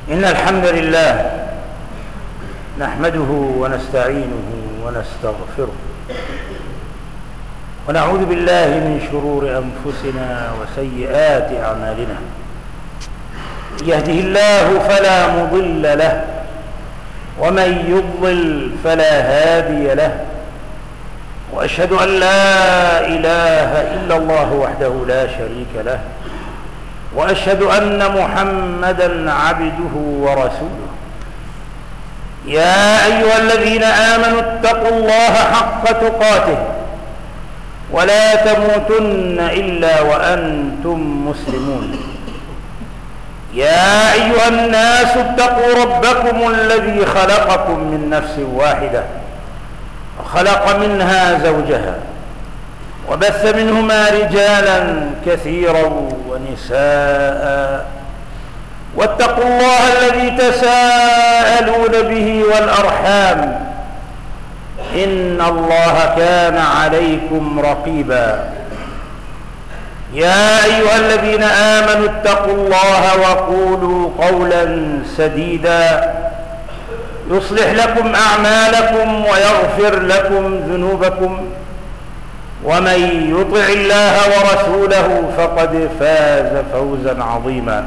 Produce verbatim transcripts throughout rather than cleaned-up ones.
إن الحمد لله نحمده ونستعينه ونستغفره ونعوذ بالله من شرور أنفسنا وسيئات أعمالنا. يهده الله فلا مضل له ومن يضلل فلا هادي له، وأشهد أن لا إله إلا الله وحده لا شريك له، وأشهد أن محمدًا عبده ورسوله. يا أيها الذين آمنوا اتقوا الله حق تقاته ولا تموتن إلا وأنتم مسلمون. يا أيها الناس اتقوا ربكم الذي خلقكم من نفس واحدة وخلق منها زوجها وبث منهما رجالا كثيرا ونساء، واتقوا الله الذي تساءلون به والأرحام إن الله كان عليكم رقيبا. يا أيها الذين آمنوا اتقوا الله وقولوا قولا سديدا يصلح لكم أعمالكم ويغفر لكم ذنوبكم، ومن يطع الله ورسوله فقد فاز فوزا عظيما.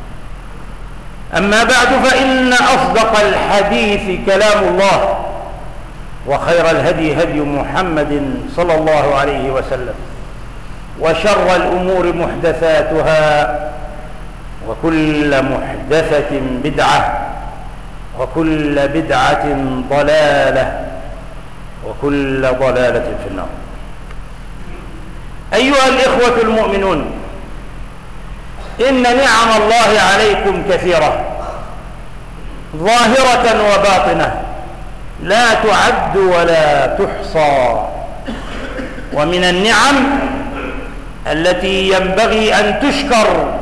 أما بعد، فإن أصدق الحديث كلام الله، وخير الهدي هدي محمد صلى الله عليه وسلم، وشر الأمور محدثاتها، وكل محدثة بدعة، وكل بدعة ضلالة، وكل ضلالة في النار. أيها الإخوة المؤمنون، إن نعم الله عليكم كثيرة ظاهرة وباطنة لا تعد ولا تحصى، ومن النعم التي ينبغي أن تشكر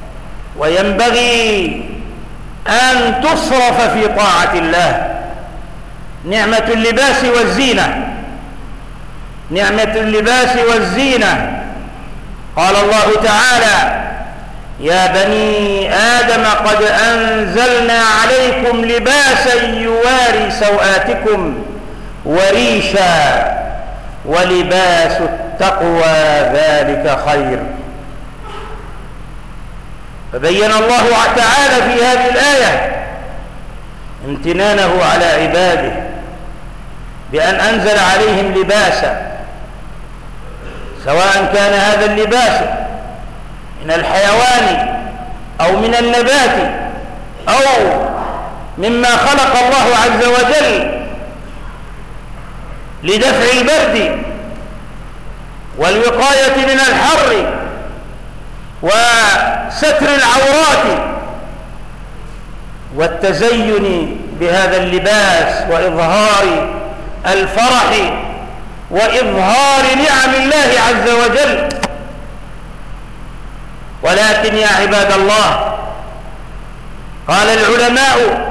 وينبغي أن تصرف في طاعة الله نعمة اللباس والزينة. نعمة اللباس والزينة، قال الله تعالى: يا بني آدم قد أنزلنا عليكم لباسا يواري سوآتكم وريشا ولباس التقوى ذلك خير. فبين الله تعالى في هذه الآية امتنانه على عباده بأن أنزل عليهم لباسا، سواء كان هذا اللباس من الحيوان أو من النبات أو مما خلق الله عز وجل لدفع البرد والوقاية من الحر وستر العورات والتزين بهذا اللباس وإظهار الفرح وإظهار نعم الله عز وجل. ولكن يا عباد الله، قال العلماء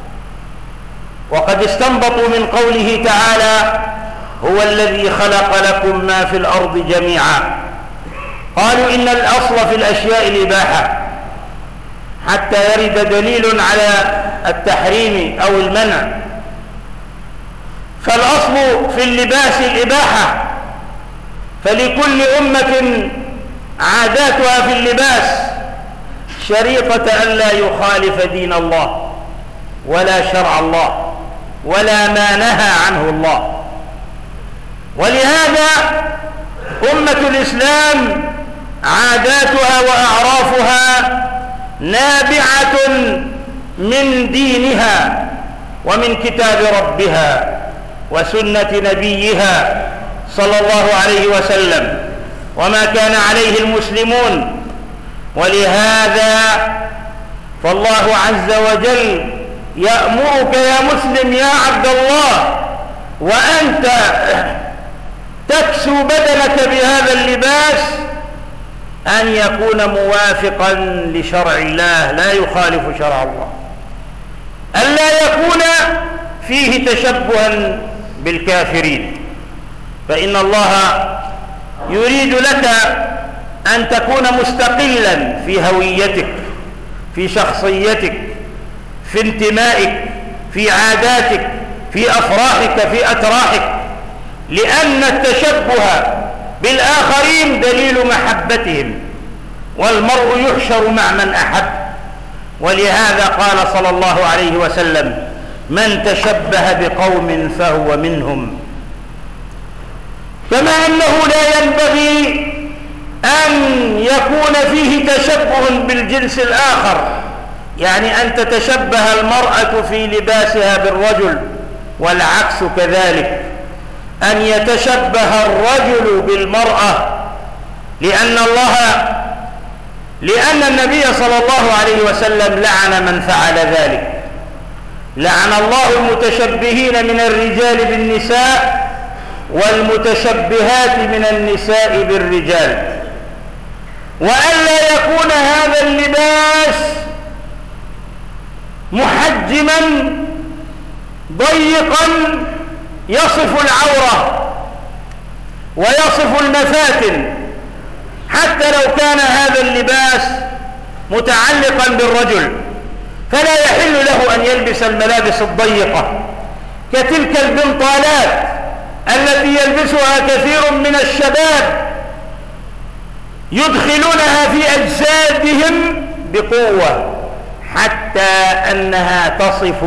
وقد استنبطوا من قوله تعالى: هو الذي خلق لكم ما في الأرض جميعا، قالوا إن الأصل في الأشياء الإباحة حتى يرد دليل على التحريم أو المنع. فالأصل في اللباس الإباحة، فلكل أمة عاداتها في اللباس شريطة أن لا يخالف دين الله ولا شرع الله ولا ما نهى عنه الله. ولهذا أمة الإسلام عاداتها وأعرافها نابعة من دينها ومن كتاب ربها وسنة نبيها صلى الله عليه وسلم وما كان عليه المسلمون. ولهذا فالله عز وجل يأمرك يا مسلم يا عبد الله وأنت تكسو بدنك بهذا اللباس أن يكون موافقا لشرع الله لا يخالف شرع الله، ألا يكون فيه تشبها بالكافرين، فإن الله يريد لك أن تكون مستقلا في هويتك، في شخصيتك، في انتمائك، في عاداتك، في أفراحك، في أتراحك، لأن التشبه بالآخرين دليل محبتهم، والمرء يحشر مع من أحب. ولهذا قال صلى الله عليه وسلم: من تشبه بقوم فهو منهم. كما أنه لا ينبغي أن يكون فيه تشبه بالجنس الآخر، يعني أن تتشبه المرأة في لباسها بالرجل، والعكس كذلك، أن يتشبه الرجل بالمرأة، لأن الله لأن النبي صلى الله عليه وسلم لعن من فعل ذلك. لعن الله المتشبهين من الرجال بالنساء والمتشبهات من النساء بالرجال، وألا يكون هذا اللباس محجما ضيقا يصف العورة ويصف المفاتن، حتى لو كان هذا اللباس متعلقا بالرجل، فلا يحل له أن يلبس الملابس الضيقة كتلك البنطالات التي يلبسها كثير من الشباب، يدخلونها في أجسادهم بقوة حتى أنها تصف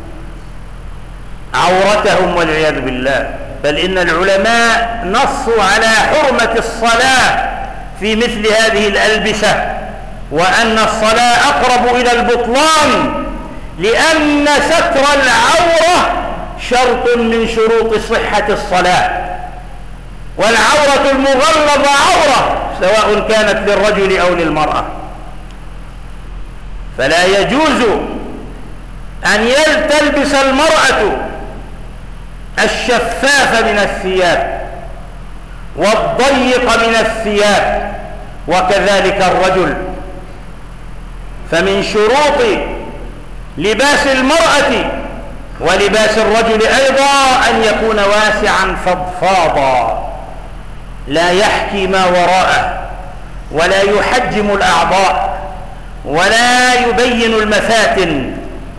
عورتهم والعياذ بالله. بل إن العلماء نصوا على حرمة الصلاة في مثل هذه الألبسة، وأن الصلاة أقرب إلى البطلان، لأن ستر العورة شرط من شروط صحة الصلاة، والعورة المغلظة عورة سواء كانت للرجل أو للمرأة. فلا يجوز أن تلبس المرأة الشفاف من الثياب والضيق من الثياب، وكذلك الرجل. فمن شروط لباس المرأة ولباس الرجل أيضا أن يكون واسعا فضفاضا، لا يحكي ما وراءه، ولا يحجم الأعضاء، ولا يبين المفاتن.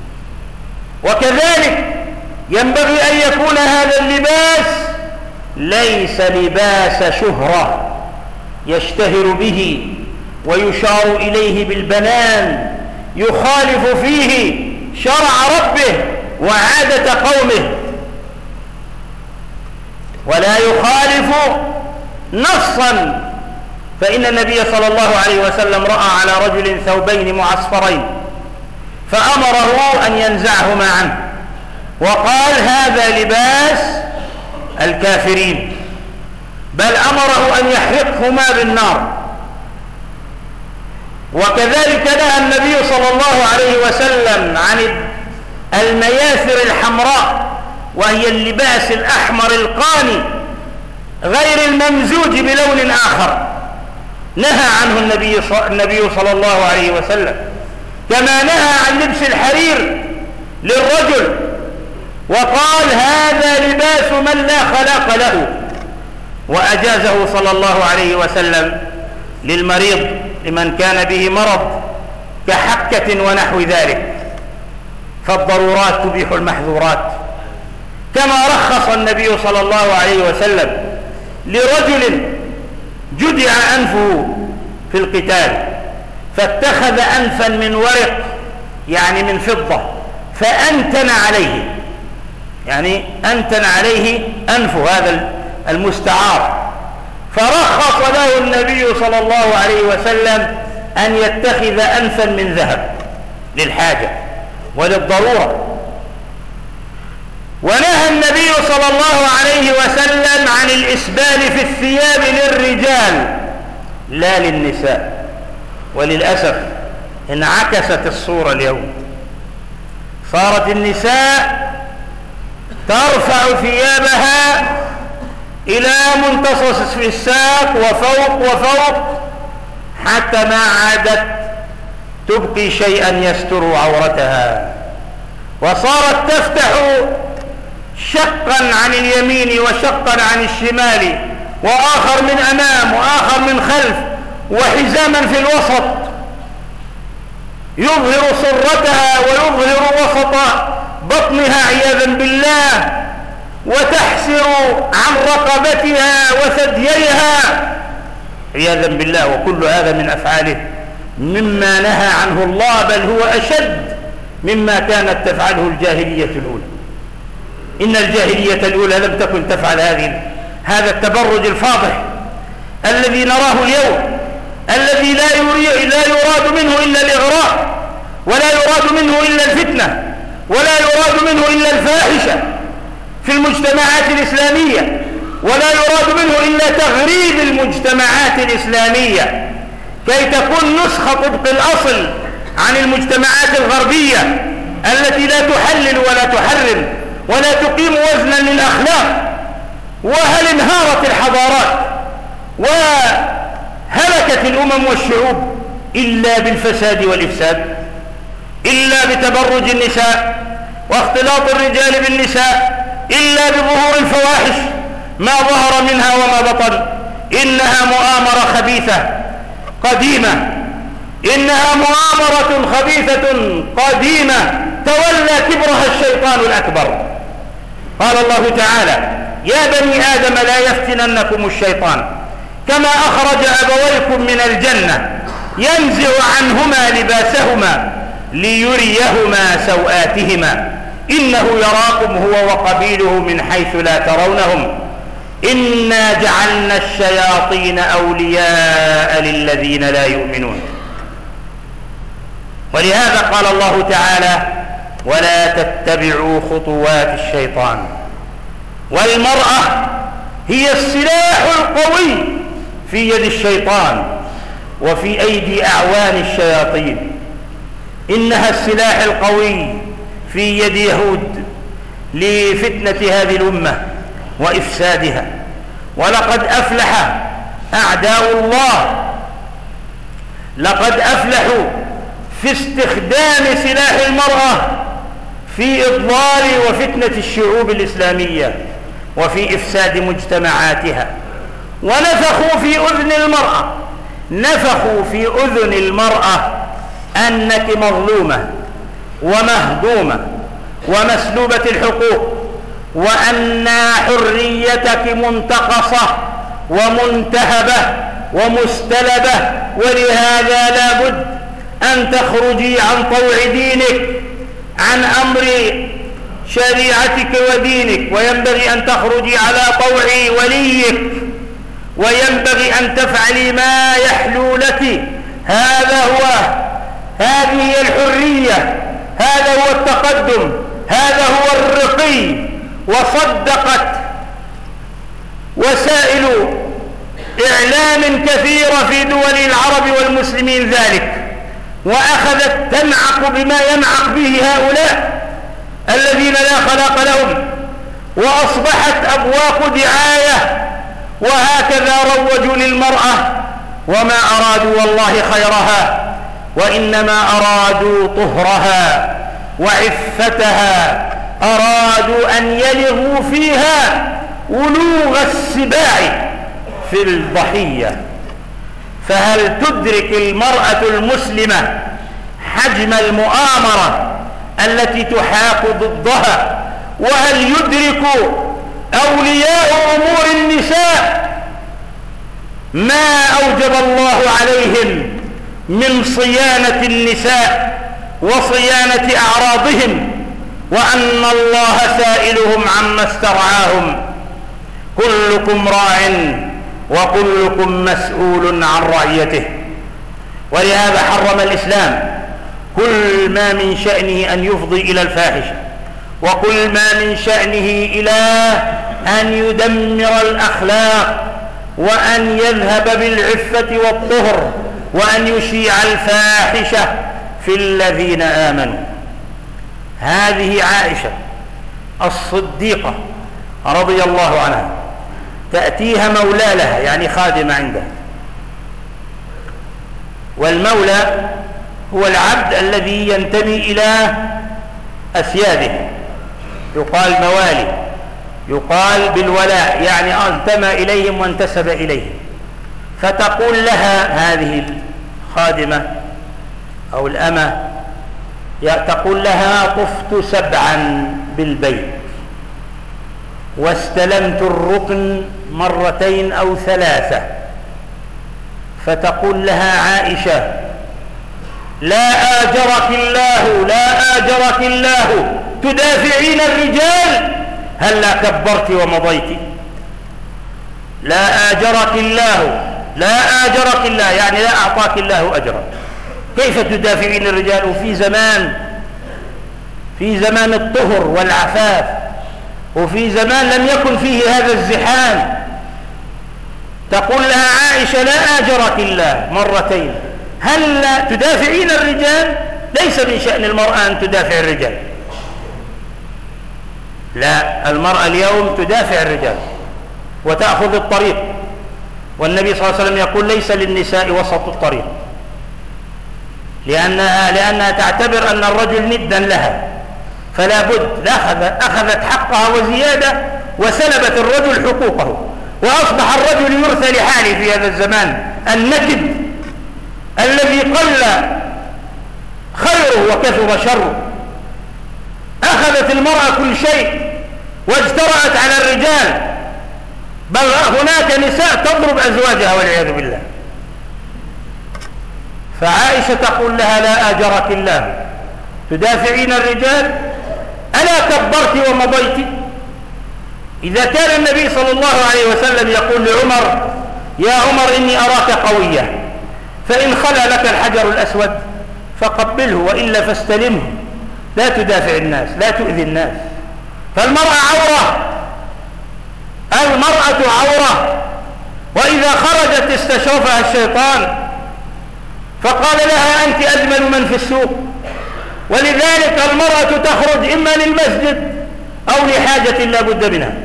وكذلك ينبغي أن يكون هذا اللباس ليس لباس شهرة يشتهر به ويشار إليه بالبنان، يخالف فيه شرع ربه وعادة قومه، ولا يخالف نصا. فإن النبي صلى الله عليه وسلم رأى على رجل ثوبين معصفرين فأمره أن ينزعهما عنه، وقال: هذا لباس الكافرين، بل أمره أن يحرقهما بالنار. وكذلك نهى النبي صلى الله عليه وسلم عن المياثر الحمراء، وهي اللباس الأحمر القاني غير الممزوج بلون آخر، نهى عنه النبي النبي صلى الله عليه وسلم. كما نهى عن لبس الحرير للرجل، وقال: هذا لباس من لا خلاق له، وأجازه صلى الله عليه وسلم للمريض، لمن كان به مرض كحكة ونحو ذلك. فالضرورات تبيح المحظورات، كما رخص النبي صلى الله عليه وسلم لرجل جدع أنفه في القتال فاتخذ أنفا من ورق، يعني من فضة، فأنتن عليه، يعني أنتن عليه أنفه هذا المستعار، فرخص له النبي صلى الله عليه وسلم أن يتخذ أنفا من ذهب للحاجة وللضرورة. ونهى النبي صلى الله عليه وسلم عن الإسبال في الثياب للرجال لا للنساء. وللأسف انعكست الصورة اليوم، صارت النساء ترفع ثيابها إلى منتصف الساق وفوق وفوق، حتى ما عادت تبقي شيئا يستر عورتها، وصارت تفتح شقا عن اليمين وشقا عن الشمال، وآخر من أمام وآخر من خلف، وحزاما في الوسط. يظهر سرتها ويظهر وسط بطنها عياذا بالله، وتحسر عن رقبتها وثدييها عياذا بالله. وكل هذا من أفعاله مما نهى عنه الله، بل هو أشد مما كانت تفعله الجاهلية الأولى. إن الجاهلية الأولى لم تكن تفعل هذه هذا التبرج الفاضح الذي نراه اليوم، الذي لا لا يراد منه إلا الإغراء، ولا يراد منه إلا الفتنة، ولا يراد منه إلا الفاحشة في المجتمعات الإسلامية، ولا يراد منه إلا تغريب المجتمعات الإسلامية كي تكون نسخة طبق الأصل عن المجتمعات الغربية التي لا تحلل ولا تحرم ولا تقيم وزنا للأخلاق. وهل انهارت الحضارات وهلكت الأمم والشعوب إلا بالفساد والإفساد؟ إلا بتبرج النساء واختلاط الرجال بالنساء، إلا بظهور الفواحش ما ظهر منها وما بطن. إنها مؤامرة خبيثة قديمة، إنها مؤامرة خبيثة قديمة تولى كبرها الشيطان الأكبر. قال الله تعالى: يا بني آدم لا يفتننكم الشيطان كما أخرج أبويكم من الجنة ينزع عنهما لباسهما ليريهما سوآتهما إنه يراكم هو وقبيله من حيث لا ترونهم إنا جعلنا الشياطين أولياء للذين لا يؤمنون. ولهذا قال الله تعالى: ولا تتبعوا خطوات الشيطان. والمرأة هي السلاح القوي في يد الشيطان وفي أيدي أعوان الشياطين. إنها السلاح القوي في يد يهود لفتنة هذه الأمة وإفسادها. ولقد أفلح أعداء الله، لقد أفلحوا في استخدام سلاح المرأة في إضلال وفتنة الشعوب الإسلامية وفي إفساد مجتمعاتها. ونفخوا في أذن المرأة نفخوا في أذن المرأة أنك مظلومة ومهضومة ومسلوبة الحقوق، وأن حريتك منتقصة ومنتهبة ومستلبة، ولهذا لا بد أن تخرجي عن طوع دينك، عن أمر شريعتك ودينك، وينبغي أن تخرجي على طوع وليك، وينبغي أن تفعلي ما يحلو لك. هذا هو هذه هي الحرية، هذا هو التقدم، هذا هو الرقي. وصدقت وسائل إعلام كثيرة في دول العرب والمسلمين ذلك، وأخذت تنعق بما ينعق به هؤلاء الذين لا خلاق لهم، وأصبحت أبواق دعاية، وهكذا روجوا للمرأة وما أرادوا والله خيرها، وإنما أرادوا طهرها وعفتها، أرادوا أن يلغوا فيها ولوغ السباع في الضحية. فهل تدرك المرأة المسلمة حجم المؤامرة التي تحاك ضدها؟ وهل يدرك أولياء أمور النساء ما أوجب الله عليهم من صيانة النساء وصيانة أعراضهم، وأن الله سائلهم عما استرعاهم؟ كلكم راع وكلكم مسؤول عن رعيته. ولهذا حرم الإسلام كل ما من شأنه أن يفضي إلى الفاحشة، وكل ما من شأنه إلى أن يدمر الأخلاق، وأن يذهب بالعفة والطهر، وأن يشيع الفاحشة في الذين آمنوا. هذه عائشة الصديقة رضي الله عنها تأتيها مولى لها، يعني خادمة عندها. والمولى هو العبد الذي ينتمي إلى أسياده، يقال موالي، يقال بالولاء، يعني انتمى إليهم وانتسب إليهم. فتقول لها هذه الخادمة أو الأمة تقول لها طفت سبعا بالبيت واستلمت الركن مرتين أو ثلاثة، فتقول لها عائشة لا آجرك الله لا آجرك الله تدافعين الرجال هلا كبرت ومضيت. لا آجرك الله لا آجرك الله يعني لا أعطاك الله أجرا. كيف تدافعين الرجال وفي زمان في زمان الطهر والعفاف، وفي زمان لم يكن فيه هذا الزحام؟ تقول لها عائشة لا آجرك الله مرتين، هل لا تدافعين الرجال؟ ليس من شأن المرأة أن تدافع الرجال، لا، المرأة اليوم تدافع الرجال وتأخذ الطريق، والنبي صلى الله عليه وسلم يقول ليس للنساء وسط الطريق، لأنها, لأنها تعتبر أن الرجل ندا لها، فلا بد أخذت حقها وزيادة وسلبت الرجل حقوقه، وأصبح الرجل يرثى لحاله في هذا الزمان النكد الذي قل خيره وكثر شره. أخذت المرأة كل شيء واجترأت على الرجال، بل هناك نساء تضرب أزواجها والعياذ بالله. فعائشة تقول لها لا آجرك الله تدافعين الرجال ألا كبرت ومضيت؟ إذا كان النبي صلى الله عليه وسلم يقول لعمر يا عمر إني أراك قوية، فإن خلى لك الحجر الأسود فقبله وإلا فاستلمه، لا تدافع الناس، لا تؤذي الناس. فالمرأة عورة، المرأة عورة، وإذا خرجت استشرفها الشيطان فقال لها أنت أجمل من في السوق. ولذلك المرأة تخرج إما للمسجد أو لحاجة لا بد منها،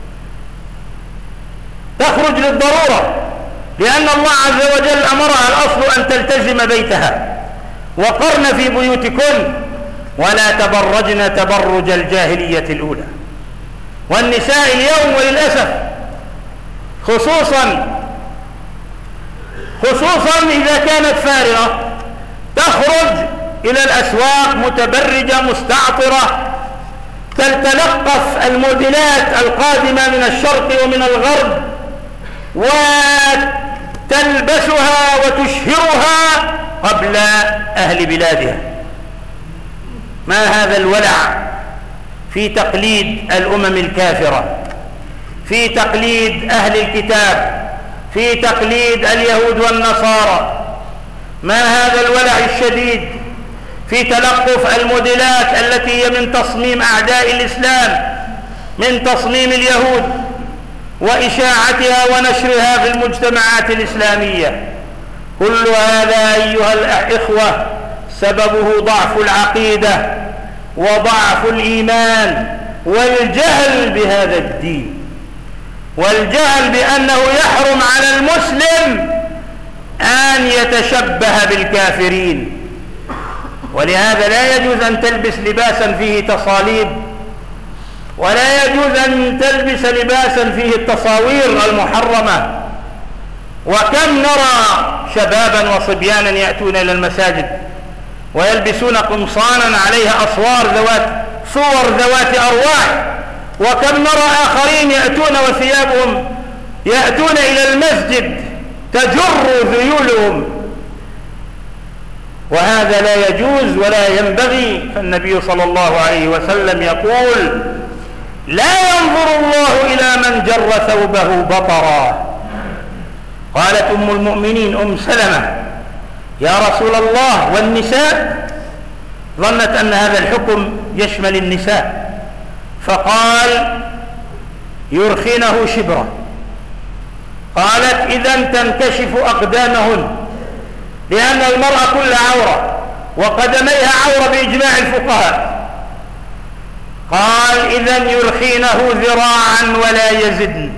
تخرج للضرورة، لأن الله عز وجل أمرها الأصل أن تلتزم بيتها. وقرن في بيوتكن ولا تبرجن تبرج الجاهلية الأولى. والنساء اليوم وللأسف خصوصا خصوصا إذا كانت فارغة تخرج إلى الأسواق متبرجة مستعطرة، تتلقف الموديلات القادمة من الشرق ومن الغرب وتلبسها وتشهرها قبل أهل بلادها. ما هذا الولع في تقليد الأمم الكافرة، في تقليد أهل الكتاب، في تقليد اليهود والنصارى؟ ما هذا الولع الشديد في تلقف الموديلات التي هي من تصميم أعداء الإسلام، من تصميم اليهود وإشاعتها ونشرها في المجتمعات الإسلامية؟ كل هذا أيها الإخوة سببه ضعف العقيدة وضعف الإيمان والجهل بهذا الدين، والجهل بأنه يحرم على المسلم أن يتشبه بالكافرين. ولهذا لا يجوز أن تلبس لباسا فيه تصاليب، ولا يجوز أن تلبس لباسا فيه التصاوير المحرمة. وكم نرى شبابا وصبيانا يأتون إلى المساجد ويلبسون قمصانا عليها أصوار ذوات صور ذوات أرواح، وكم نرى آخرين يأتون وثيابهم يأتون إلى المسجد تجر ذيولهم، وهذا لا يجوز ولا ينبغي. فالنبي صلى الله عليه وسلم يقول لا ينظر الله إلى من جر ثوبه بطرا. قالت أم المؤمنين أم سلمة يا رسول الله والنساء؟ ظنت أن هذا الحكم يشمل النساء، فقال يرخينه شبرا. قالت إذن تنكشف أقدامهن، لأن المرأة كل عورة وقدميها عورة بإجماع الفقهاء. قال إذن يرخينه ذراعا ولا يزدن،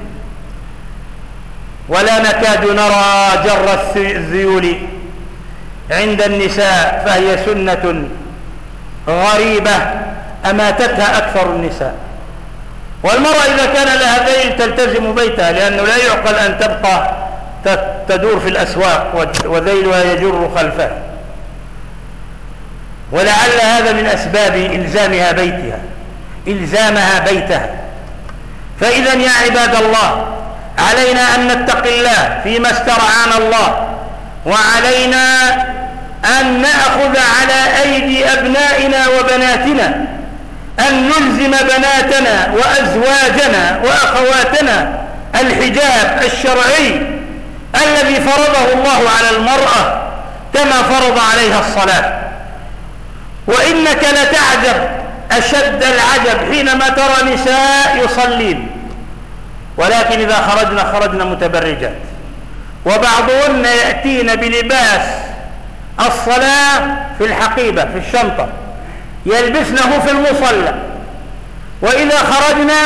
ولا نكاد نرى جر الذيول عند النساء، فهي سنة غريبة أماتتها أكثر النساء. والمرأة إذا كان لها ذيل تلتزم بيتها، لأنه لا يعقل أن تبقى تدور في الأسواق وذيلها يجر خلفها. ولعل هذا من أسباب إلزامها بيتها إلزامها بيتها. فإذا يا عباد الله، علينا أن نتقي الله فيما استرعانا الله، وعلينا أن نأخذ على أيدي أبنائنا وبناتنا أن نلزم بناتنا وأزواجنا وأخواتنا الحجاب الشرعي الذي فرضه الله على المرأة كما فرض عليها الصلاة. وإنك لتعجب أشد العجب حينما ترى نساء يصلين، ولكن إذا خرجنا خرجنا متبرجات، وبعضهن يأتين بلباس الصلاة في الحقيبة في الشنطة يلبسنه في المصلى، وإذا خرجنا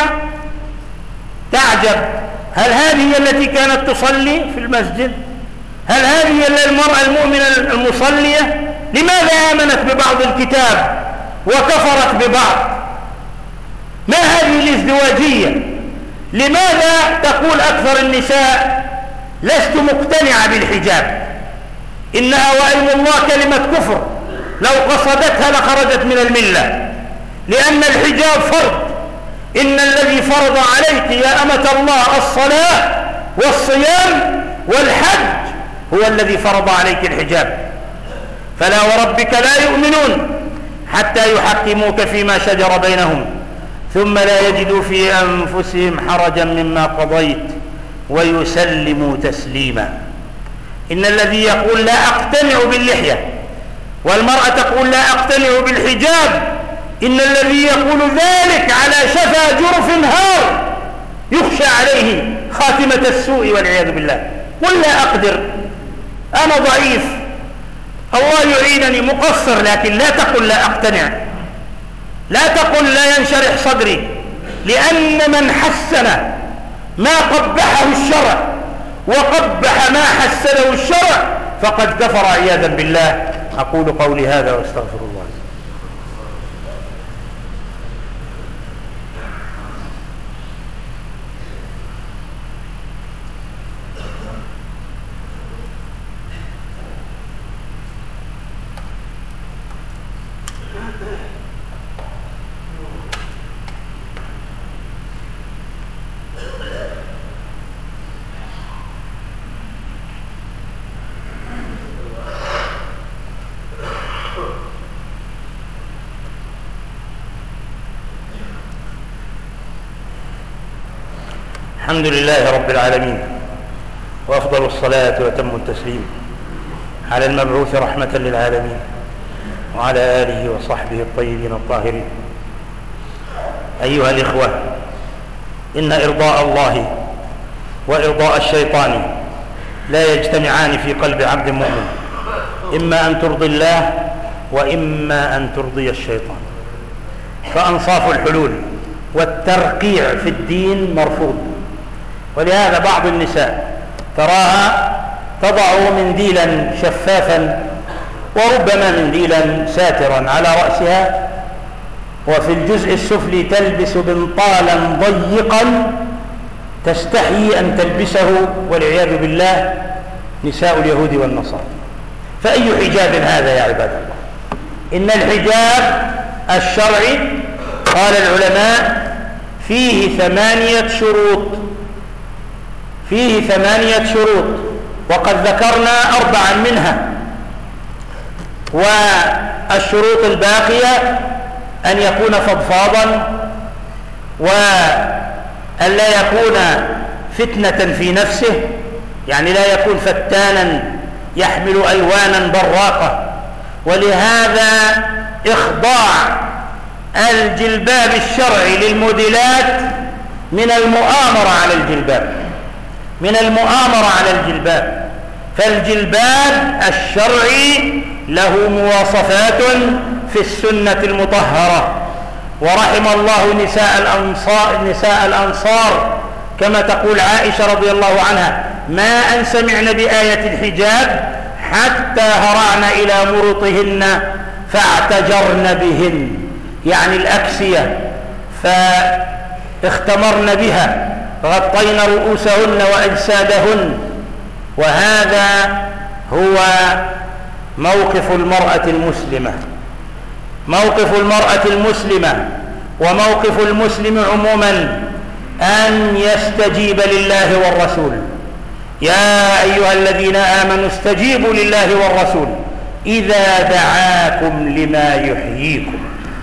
تعجب، هل هذه التي كانت تصلي في المسجد؟ هل هذه المرأة المؤمنة المصلية؟ لماذا آمنت ببعض الكتاب وكفرت ببعض؟ ما هذه الازدواجية؟ لماذا تقول أكثر النساء لست مقتنعة بالحجاب، إنها وأيم الله كلمة كفر، لو قصدتها لخرجت من الملة، لأن الحجاب فرض. إن الذي فرض عليك يا أمة الله الصلاة والصيام والحج هو الذي فرض عليك الحجاب. فلا وربك لا يؤمنون حتى يحكموك فيما شجر بينهم ثم لا يجدوا في أنفسهم حرجا مما قضيت ويسلموا تسليما. إن الذي يقول لا أقتنع باللحية والمرأة تقول لا أقتنع بالحجاب، إن الذي يقول ذلك على شفا جرف هار يخشى عليه خاتمة السوء والعياذ بالله. قل لا أقدر، أنا ضعيف، الله يعينني، مقصر، لكن لا تقل لا أقتنع، لا تقل لا ينشرح صدري، لأن من حسن ما قبحه الشرع وقبح ما حسنه الشرع فقد كفر عياذا بالله. أقول قولي هذا واستغفر الله. الحمد لله رب العالمين، وأفضل الصلاة وأتم التسليم على المبعوث رحمة للعالمين وعلى آله وصحبه الطيبين الطاهرين. أيها الإخوة، إن إرضاء الله وإرضاء الشيطان لا يجتمعان في قلب عبد مؤمن، إما أن ترضي الله وإما أن ترضي الشيطان. فأنصاف الحلول والترقيع في الدين مرفوض، ولهذا بعض النساء تراها تضع منديلا شفافا وربما منديلا ساترا على رأسها، وفي الجزء السفلي تلبس بنطالا ضيقا تستحيي أن تلبسه والعياذ بالله نساء اليهود والنصارى. فأي حجاب هذا يا عباد الله؟ إن الحجاب الشرعي قال العلماء فيه ثمانية شروط، فيه ثمانية شروط وقد ذكرنا أربعا منها، والشروط الباقية أن يكون فضفاضا، وأن لا يكون فتنة في نفسه، يعني لا يكون فتانا يحمل ألوانا براقة. ولهذا إخضاع الجلباب الشرعي للموديلات من المؤامرة على الجلباب، من المؤامرة على الجلباب. فالجلباب الشرعي له مواصفات في السنة المطهرة، ورحم الله نساء الأنصار, نساء الأنصار كما تقول عائشة رضي الله عنها: ما أن سمعن بآية الحجاب حتى هرعن إلى مرطهن فاعتجرن بهن، يعني الأكسية، فاختمرن بها غطين رؤوسهن وأجسادهن. وهذا هو موقف المرأة المسلمة، موقف المرأة المسلمة وموقف المسلم عموما أن يستجيب لله والرسول. يا أيها الذين آمنوا استجيبوا لله والرسول إذا دعاكم لما يحييكم.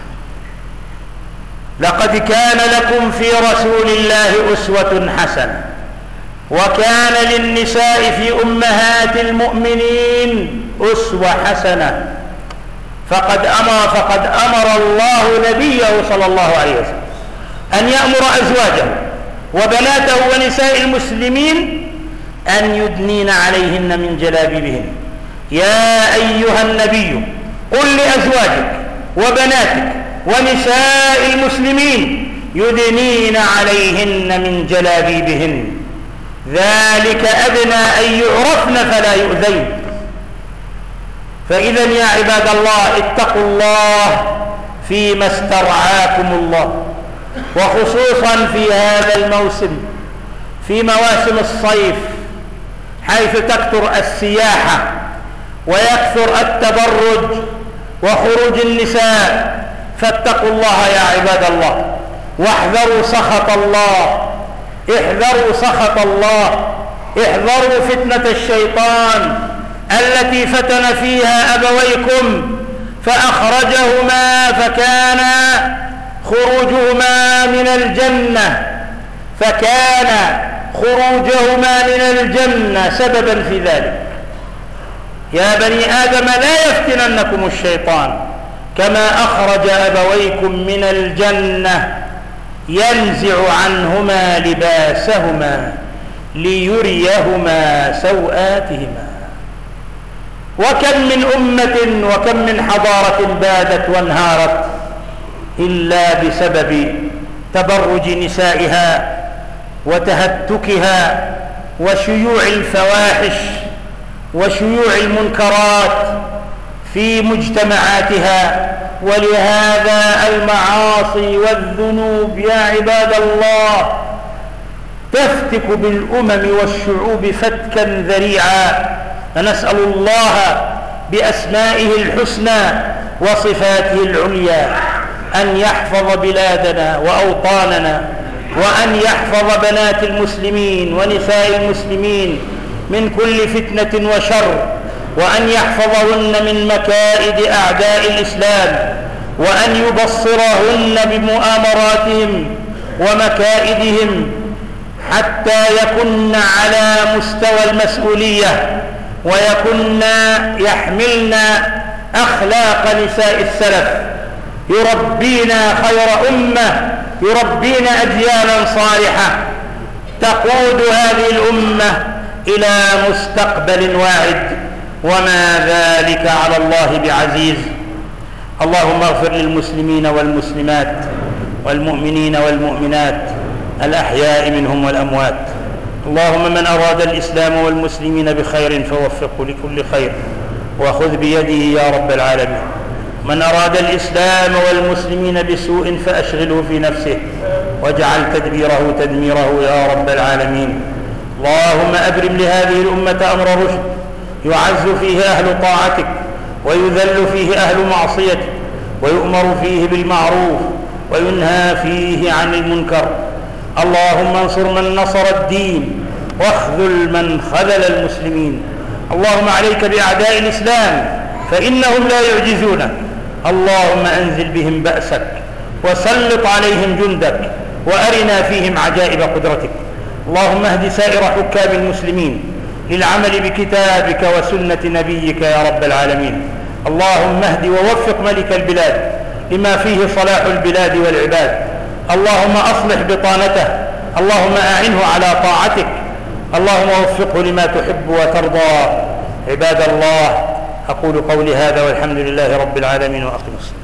لقد كان لكم في رسول الله أسوة حسنة، وكان للنساء في أمهات المؤمنين أسوة حسنة. فقد أمر, فقد أمر الله نبيه صلى الله عليه وسلم أن يأمر أزواجه وبناته ونساء المسلمين أن يدنين عليهن من جلابيبهن. يا أيها النبي قل لأزواجك وبناتك ونساء المسلمين يدنين عليهن من جلابيبهن ذلك أدنى أن يعرفن فلا يؤذين. فإذا يا عباد الله اتقوا الله فيما استرعاكم الله، وخصوصا في هذا الموسم، في مواسم الصيف حيث تكثر السياحة ويكثر التبرج وخروج النساء. فاتقوا الله يا عباد الله، واحذروا سخط الله، احذروا سخط الله، احذروا فتنة الشيطان التي فتن فيها أبويكم فأخرجهما فكان خروجهما من الجنة فكان خروجهما من الجنة سببا في ذلك. يا بني آدم لا يفتننكم الشيطان كما أخرج أبويكم من الجنة ينزع عنهما لباسهما ليريهما سوآتهما. وكم من أمة وكم من حضارة بادت وانهارت إلا بسبب تبرج نسائها وتهتكها وشيوع الفواحش وشيوع المنكرات في مجتمعاتها. ولهذا المعاصي والذنوب يا عباد الله تفتك بالأمم والشعوب فتكا ذريعا. فنسأل الله بأسمائه الحسنى وصفاته العليا أن يحفظ بلادنا وأوطاننا، وأن يحفظ بنات المسلمين ونساء المسلمين من كل فتنة وشر، وأن يحفظهن من مكائد أعداء الإسلام، وأن يبصرهن بمؤامراتهم ومكائدهم حتى يكن على مستوى المسؤولية ويكن يحملن أخلاق نساء السلف، يربين خير أمة، يربين أجيالا صالحة تقود هذه الأمة إلى مستقبل واعد، وما ذلك على الله بعزيز. اللهم اغفر للمسلمين والمسلمات والمؤمنين والمؤمنات الأحياء منهم والأموات. اللهم من أراد الإسلام والمسلمين بخير فوفقه لكل خير وخذ بيده يا رب العالمين. من أراد الإسلام والمسلمين بسوء فأشغله في نفسه واجعل تدبيره تدميره يا رب العالمين. اللهم أبرم لهذه الأمة أمر رشد يعز فيه أهل طاعتك ويذل فيه أهل معصيتك، ويؤمر فيه بالمعروف وينهى فيه عن المنكر. اللهم انصر من نصر الدين واخذل من خذل المسلمين. اللهم عليك بأعداء الإسلام فإنهم لا يعجزونك. اللهم أنزل بهم بأسك وسلط عليهم جندك وأرنا فيهم عجائب قدرتك. اللهم اهد سائر حكام المسلمين للعمل بكتابك وسنة نبيك يا رب العالمين. اللهم اهد ووفق ملك البلاد لما فيه صلاح البلاد والعباد. اللهم أصلح بطانته، اللهم أعنه على طاعتك، اللهم وفقه لما تحب وترضى. عباد الله، أقول قولي هذا والحمد لله رب العالمين وأقم الصلاة.